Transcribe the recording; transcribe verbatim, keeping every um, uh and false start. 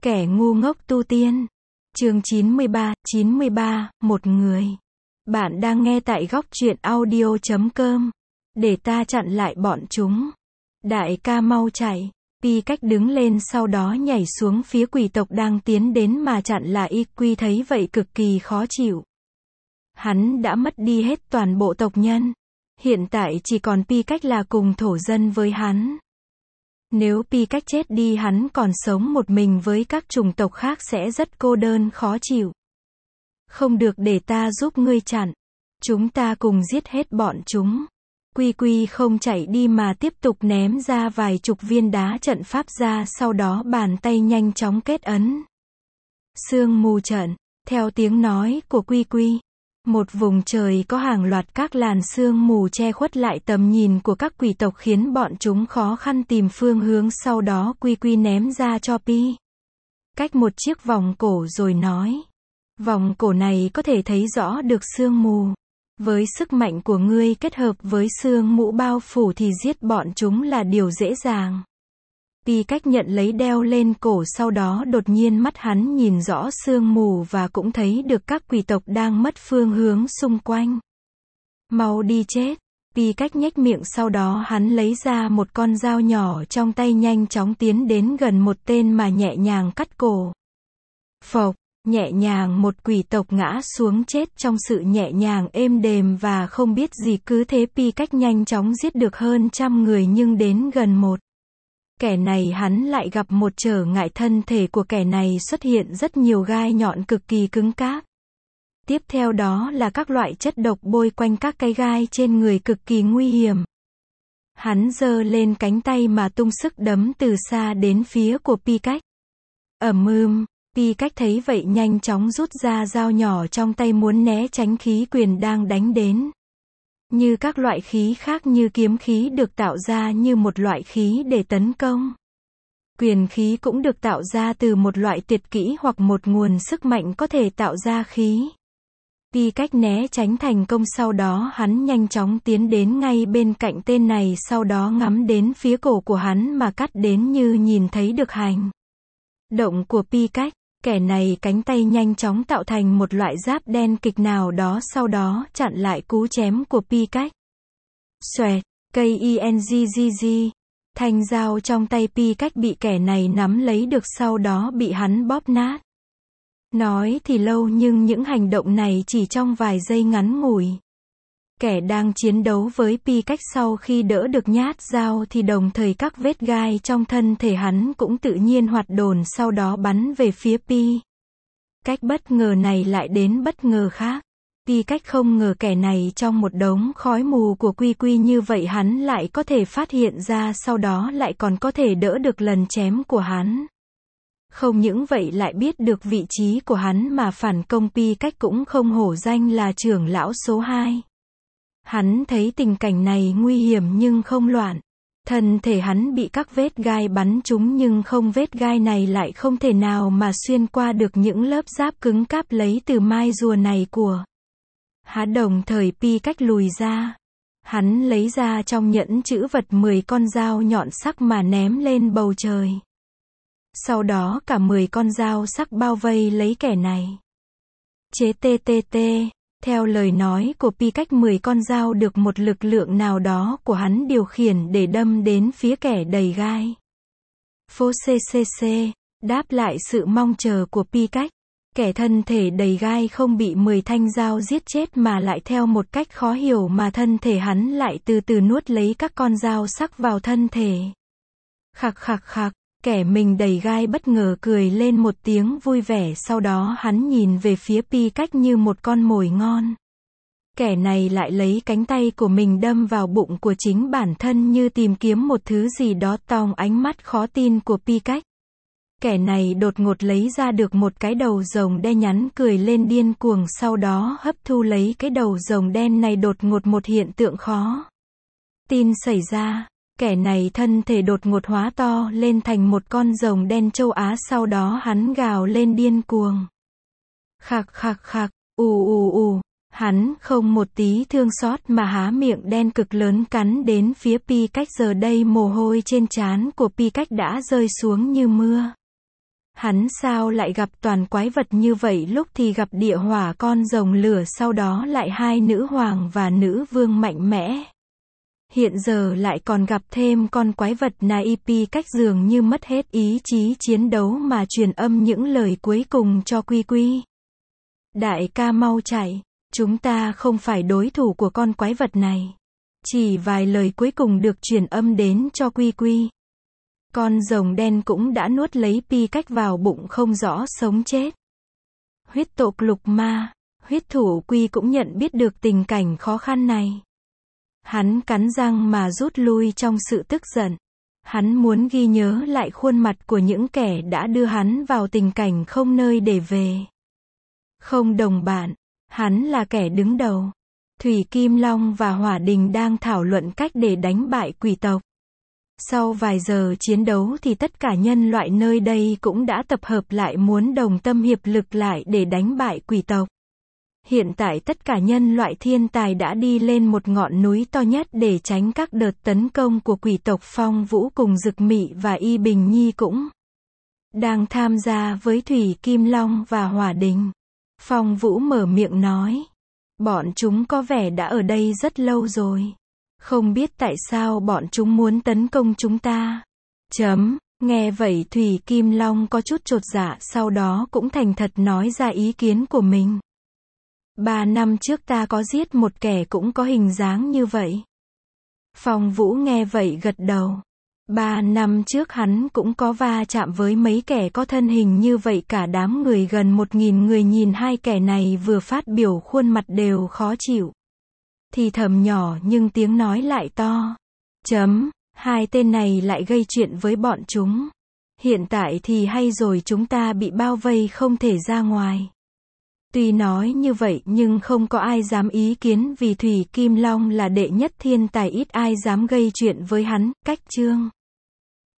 Kẻ ngu ngốc tu tiên. Chương chín mươi ba, chín mươi ba, một người. Bạn đang nghe tại góc truyện audio chấm com. Để ta chặn lại bọn chúng. Đại ca mau chạy. Pi cách đứng lên sau đó nhảy xuống phía quỷ tộc đang tiến đến mà chặn lại y quy thấy vậy cực kỳ khó chịu. Hắn đã mất đi hết toàn bộ tộc nhân. Hiện tại chỉ còn Pi cách là cùng thổ dân với hắn. Nếu Pi cách chết đi hắn còn sống một mình với các chủng tộc khác sẽ rất cô đơn khó chịu. Không được, để ta giúp ngươi chặn. Chúng ta cùng giết hết bọn chúng. Quy Quy không chạy đi mà tiếp tục ném ra vài chục viên đá trận pháp ra, sau đó bàn tay nhanh chóng kết ấn. Sương mù trận. Theo tiếng nói của Quy Quy, một vùng trời có hàng loạt các làn sương mù che khuất lại tầm nhìn của các quỷ tộc khiến bọn chúng khó khăn tìm phương hướng, sau đó Quy Quy ném ra cho Pi cách một chiếc vòng cổ rồi nói. Vòng cổ này có thể thấy rõ được sương mù. Với sức mạnh của ngươi kết hợp với sương mù bao phủ thì giết bọn chúng là điều dễ dàng. Pi cách nhận lấy đeo lên cổ, sau đó đột nhiên mắt hắn nhìn rõ sương mù và cũng thấy được các quỷ tộc đang mất phương hướng xung quanh. Mau đi chết. Pi cách nhếch miệng, sau đó hắn lấy ra một con dao nhỏ trong tay, nhanh chóng tiến đến gần một tên mà nhẹ nhàng cắt cổ. Phộc, nhẹ nhàng một quỷ tộc ngã xuống chết trong sự nhẹ nhàng êm đềm và không biết gì. Cứ thế Pi cách nhanh chóng giết được hơn trăm người, nhưng đến gần một kẻ này hắn lại gặp một trở ngại. Thân thể của kẻ này xuất hiện rất nhiều gai nhọn cực kỳ cứng cáp. Tiếp theo đó là các loại chất độc bôi quanh các cái gai trên người cực kỳ nguy hiểm. Hắn giơ lên cánh tay mà tung sức đấm từ xa đến phía của Pi cách. Ầm ưm, Pi cách thấy vậy nhanh chóng rút ra dao nhỏ trong tay muốn né tránh khí quyền đang đánh đến. Như các loại khí khác như kiếm khí được tạo ra như một loại khí để tấn công. Quyền khí cũng được tạo ra từ một loại tuyệt kỹ hoặc một nguồn sức mạnh có thể tạo ra khí. Pi cách né tránh thành công, sau đó hắn nhanh chóng tiến đến ngay bên cạnh tên này, sau đó ngắm đến phía cổ của hắn mà cắt đến như nhìn thấy được hành động của Pi cách. Kẻ này cánh tay nhanh chóng tạo thành một loại giáp đen kịch nào đó, sau đó chặn lại cú chém của Pi cách. Xoẹt, cây ingg, thanh dao trong tay Pi cách bị kẻ này nắm lấy được, sau đó bị hắn bóp nát. Nói thì lâu nhưng những hành động này chỉ trong vài giây ngắn ngủi. Kẻ đang chiến đấu với Pi cách sau khi đỡ được nhát dao thì đồng thời các vết gai trong thân thể hắn cũng tự nhiên hoạt đồn, sau đó bắn về phía Pi cách. Bất ngờ này lại đến bất ngờ khác. Pi cách không ngờ kẻ này trong một đống khói mù của Quy Quy như vậy hắn lại có thể phát hiện ra, sau đó lại còn có thể đỡ được lần chém của hắn. Không những vậy lại biết được vị trí của hắn mà phản công. Pi cách cũng không hổ danh là trưởng lão số hai. Hắn thấy tình cảnh này nguy hiểm nhưng không loạn. Thân thể hắn bị các vết gai bắn trúng nhưng không vết gai này lại không thể nào mà xuyên qua được những lớp giáp cứng cáp lấy từ mai rùa này của hắn. Đồng thời Pi cách lùi ra. Hắn lấy ra trong nhẫn chữ vật mười con dao nhọn sắc mà ném lên bầu trời. Sau đó cả mười con dao sắc bao vây lấy kẻ này. Chế tê tê tê. Theo lời nói của Pi cách, mười con dao được một lực lượng nào đó của hắn điều khiển để đâm đến phía kẻ đầy gai. Phô ccc, đáp lại sự mong chờ của Pi cách. Kẻ thân thể đầy gai không bị mười thanh dao giết chết mà lại theo một cách khó hiểu mà thân thể hắn lại từ từ nuốt lấy các con dao sắc vào thân thể. Khạc khạc khạc. Kẻ mình đầy gai bất ngờ cười lên một tiếng vui vẻ, sau đó hắn nhìn về phía Pi cách như một con mồi ngon. Kẻ này lại lấy cánh tay của mình đâm vào bụng của chính bản thân như tìm kiếm một thứ gì đó. Tòng ánh mắt khó tin của Pi cách. Kẻ này đột ngột lấy ra được một cái đầu rồng đen nhắn, cười lên điên cuồng, sau đó hấp thu lấy cái đầu rồng đen này. Đột ngột một hiện tượng khó tin xảy ra. Kẻ này thân thể đột ngột hóa to lên thành một con rồng đen châu Á, sau đó hắn gào lên điên cuồng. Khạc khạc khạc, ù ù ù, hắn không một tí thương xót mà há miệng đen cực lớn cắn đến phía Pi cách. Giờ đây mồ hôi trên trán của Pi cách đã rơi xuống như mưa. Hắn sao lại gặp toàn quái vật như vậy, lúc thì gặp địa hỏa con rồng lửa, sau đó lại hai nữ hoàng và nữ vương mạnh mẽ. Hiện giờ lại còn gặp thêm con quái vật Naipe cách dường như mất hết ý chí chiến đấu mà truyền âm những lời cuối cùng cho Quy Quy. Đại ca mau chạy, chúng ta không phải đối thủ của con quái vật này. Chỉ vài lời cuối cùng được truyền âm đến cho Quy Quy. Con rồng đen cũng đã nuốt lấy Pi cách vào bụng không rõ sống chết. Huyết tộc lục ma, huyết thủ Quy cũng nhận biết được tình cảnh khó khăn này. Hắn cắn răng mà rút lui trong sự tức giận. Hắn muốn ghi nhớ lại khuôn mặt của những kẻ đã đưa hắn vào tình cảnh không nơi để về. Không đồng bạn, hắn là kẻ đứng đầu. Thủy Kim Long và Hỏa Đình đang thảo luận cách để đánh bại quỷ tộc. Sau vài giờ chiến đấu thì tất cả nhân loại nơi đây cũng đã tập hợp lại, muốn đồng tâm hiệp lực lại để đánh bại quỷ tộc. Hiện tại tất cả nhân loại thiên tài đã đi lên một ngọn núi to nhất để tránh các đợt tấn công của quỷ tộc. Phong Vũ cùng Dực Mị và Y Bình Nhi cũng đang tham gia với Thủy Kim Long và Hỏa Đình. Phong Vũ mở miệng nói, bọn chúng có vẻ đã ở đây rất lâu rồi. Không biết tại sao bọn chúng muốn tấn công chúng ta. Chấm, nghe vậy Thủy Kim Long có chút chột dạ, sau đó cũng thành thật nói ra ý kiến của mình. Ba năm trước ta có giết một kẻ cũng có hình dáng như vậy. Phong Vũ nghe vậy gật đầu. Ba năm trước hắn cũng có va chạm với mấy kẻ có thân hình như vậy, cả đám người gần một nghìn người nhìn hai kẻ này vừa phát biểu khuôn mặt đều khó chịu. Thì thầm nhỏ nhưng tiếng nói lại to. Chấm, hai tên này lại gây chuyện với bọn chúng. Hiện tại thì hay rồi, chúng ta bị bao vây không thể ra ngoài. Tuy nói như vậy nhưng không có ai dám ý kiến vì Thủy Kim Long là đệ nhất thiên tài, ít ai dám gây chuyện với hắn. Cách chương